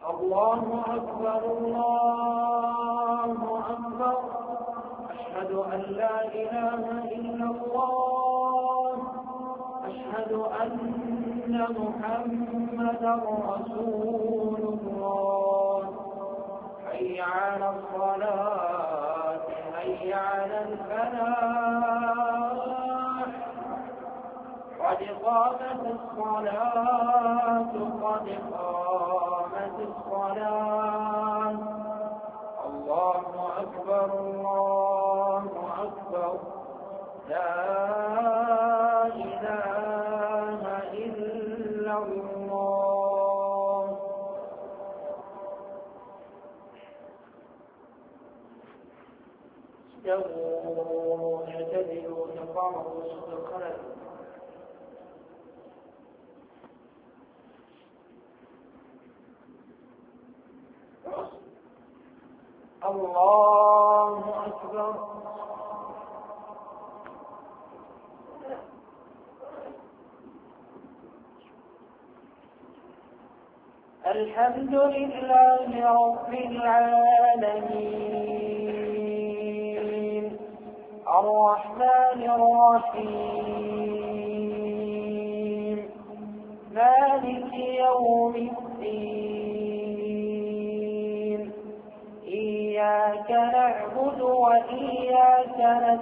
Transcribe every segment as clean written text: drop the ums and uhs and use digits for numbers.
الله أكبر الله أكبر. أشهد أن لا إله إلا الله. أشهد أن محمدا رسول الله. حي على الصلاة حي على الفلاح. قد قامت الصلاة قد قامت الصلاة. الله أكبر الله أكبر. لا إله إلا الله. استووا اعتدلوا تقاربوا سد الخلل. الله أكبر. الحمد لله رب العالمين الرحمن الرحيم مالك يوم الدين. إياك نعبد وإياك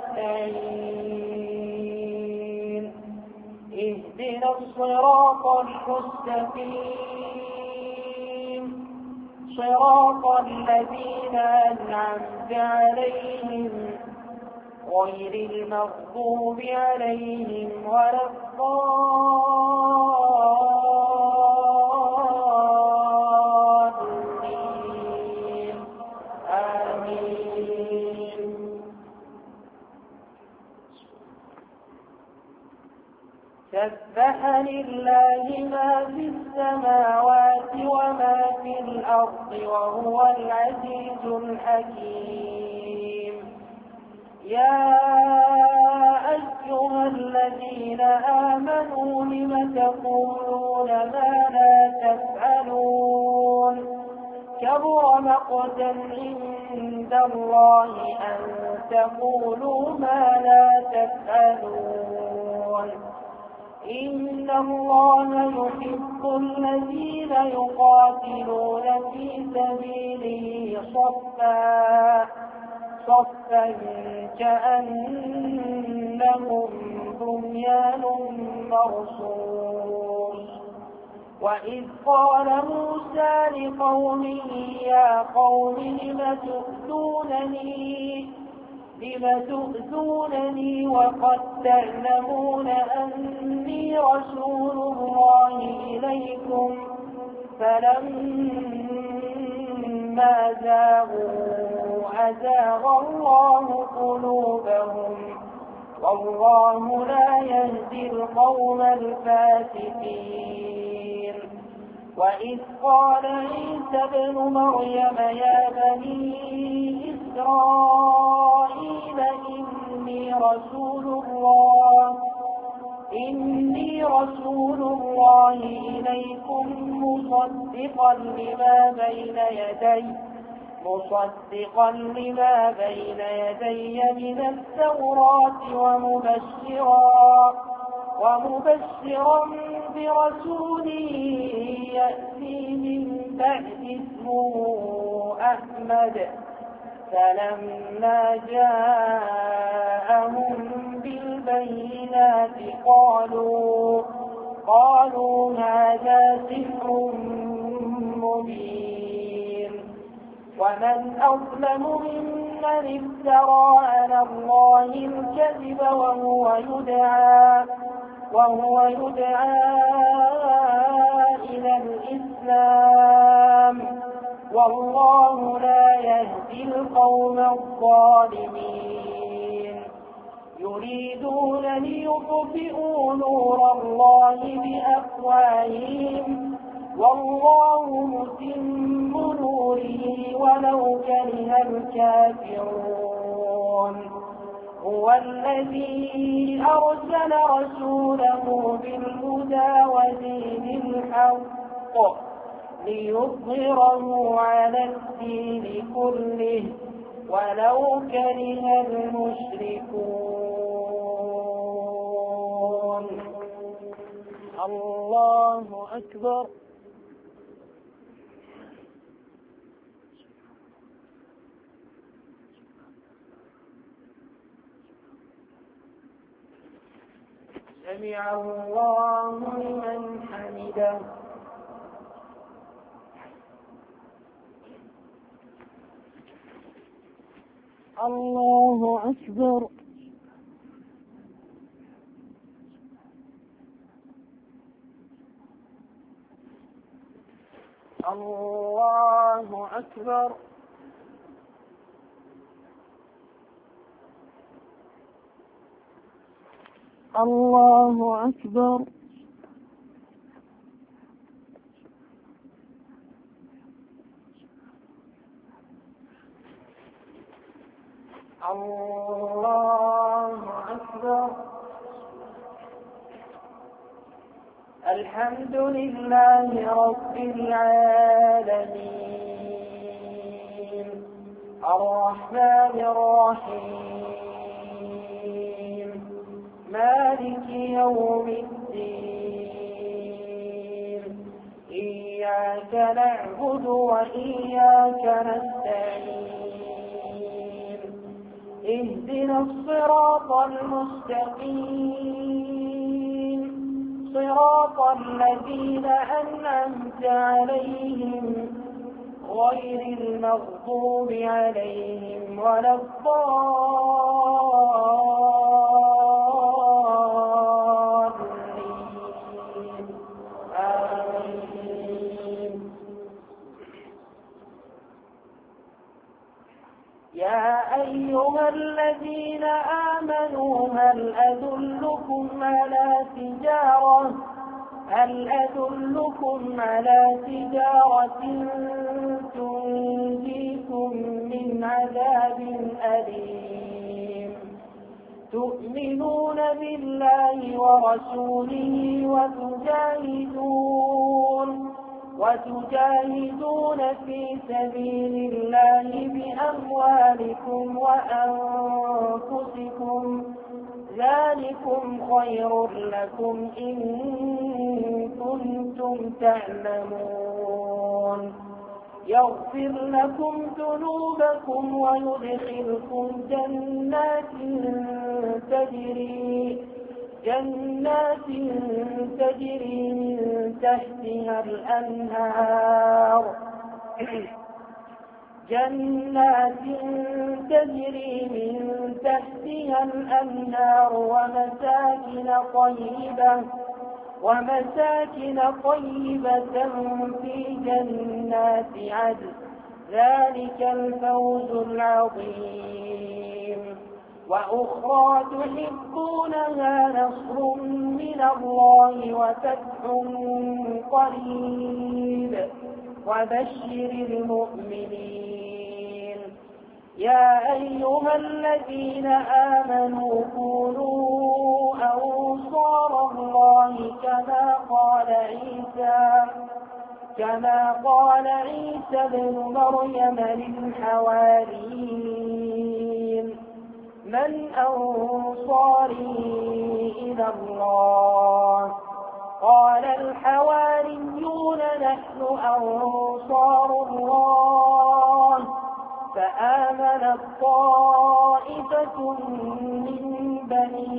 نستعين. اهدنا الصراط المستقيم صراط الذين أنعمت عليهم غير المغضوب عليهم ولا الضالين. آمين. سبح لله ما في السماوات وما في الأرض وهو العزيز الحكيم. يا أيها الذين آمنوا لم تقولون ما لا تفعلون. كبر مقتا عند الله أن تقولوا ما لا تفعلون. إن الله يحب الذين يقاتلون في سبيله صفا كأنهم بنيان مرصوص. وإذ قال موسى لقومه يا قوم لم تؤذونني وقد تعلمون أني رسول الله إليكم. فلما زاغوا أزاغ الله قلوبهم والله لا يهدي القوم الفاسقين. وإذ قال عيسى ابن مريم يا بني إسرائيل إني رسول الله إليكم مصدقا لما بين يدي من التوراة ومبشرا برسول يأتي من بعد اسمه أحمد. فلما جاءهم بالبينات قالوا هذا سحر مبين. ومن أظلم ممن افترى على الله الكذب وهو يدعى إلى الإسلام والله لا يهدي القوم الظالمين. يريدون ليطفئوا نور الله بأفواههم والله متم نوره ولو كره الكافرون. هو الذي أرسل رسوله بالهدى ودين الحق ليظهره على الدين كله ولو كره المشركون. الله أكبر. سمع الله لمن حمده. الله أكبر. الله أكبر. الله أكبر. الله أكبر. الحمد لله رب العالمين الرحمن الرحيم مالك يوم الدين إياك نعبد وإياك نستعين اهدنا الصراط المستقيم صراط الذين أنعمت عليهم غير المغضوب عليهم ولا الضالين. آمين. يا أيها الذين آمنوا هل أدلكم على تجارة تنجيكم من عذاب أليم تؤمنون بالله ورسوله وتجاهدون في سبيل الله بأموالكم وأنفسكم ذلكم خير لكم إن كنتم تعلمون يغفر لكم ذنوبكم ويدخلكم جنات تجري من تحتها الأنهار ومساكن طيبة في جنات عدن ذلك الفوز العظيم. وأخرى تحبونها نصر من الله وفتح قريب وبشر المؤمنين. يا أيها الذين آمنوا كونوا أنصار الله كما قال عيسى ابن مريم للحواريين من أنصاري إلى الله قال الحواريون نحن أنصار الله فآمنت طائفة من بني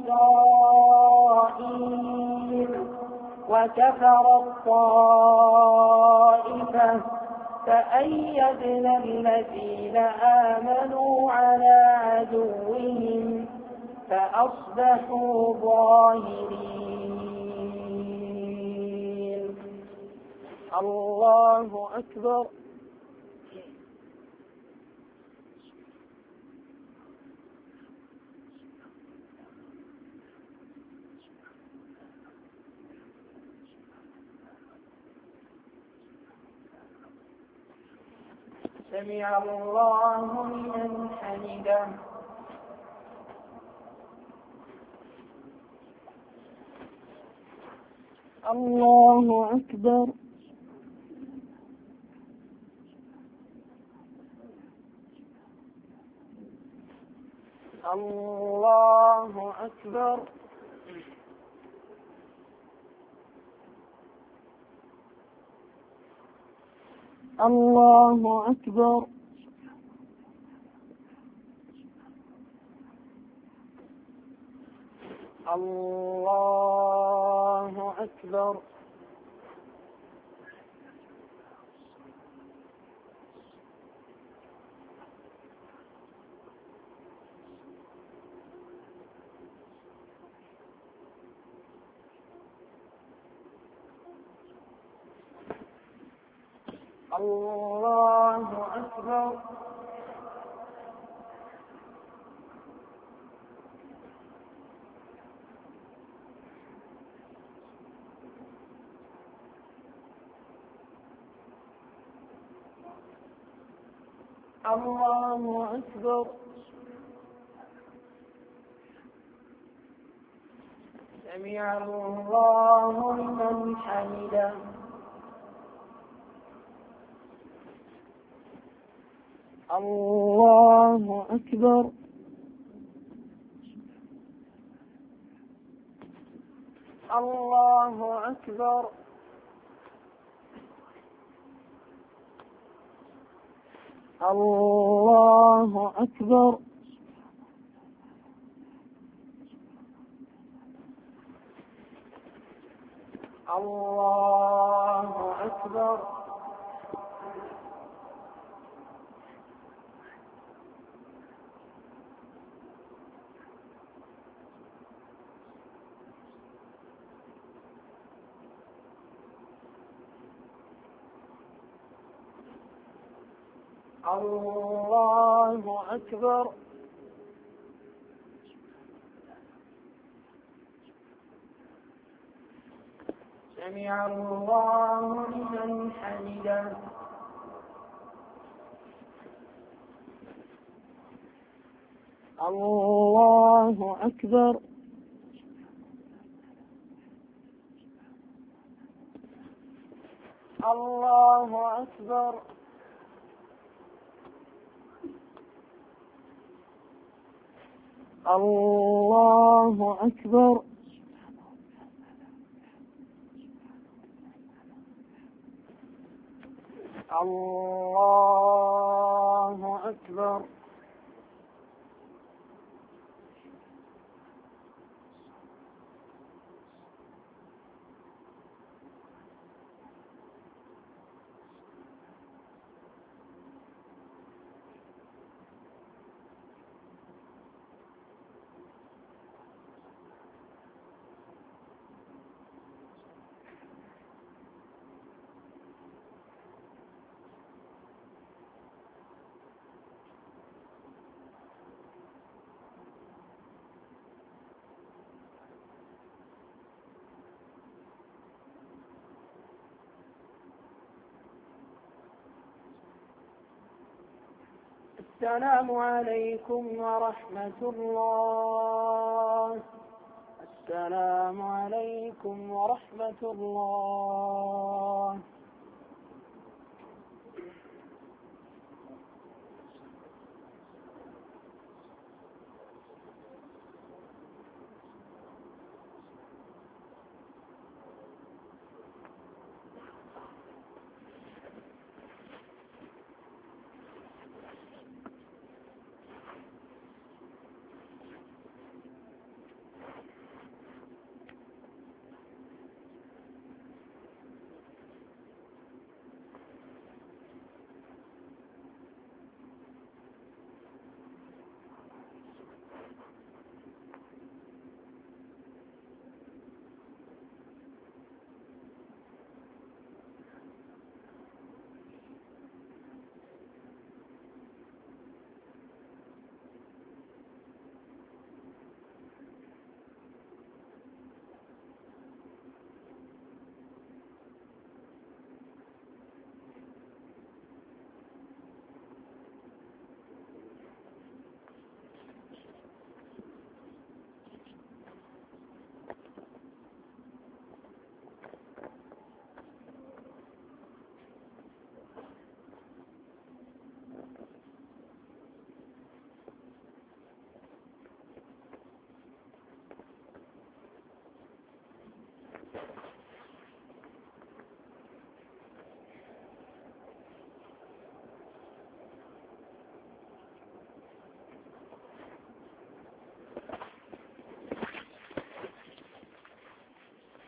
إسرائيل وكفرت طائفة فأيدنا الذين آمنوا على عدوهم فأصبحوا ظاهرين. الله أكبر. سمع الله لمن حمده. الله أكبر. الله أكبر. الله أكبر. الله أكبر. الله أكبر. الله أكبر. سمع الله لمن حمده. الله أكبر. الله أكبر. الله أكبر. الله أكبر. الله أكبر. سمع الله لمن حمده. الله أكبر. الله أكبر. الله أكبر. الله أكبر. السلام عليكم ورحمة الله. السلام عليكم ورحمة الله.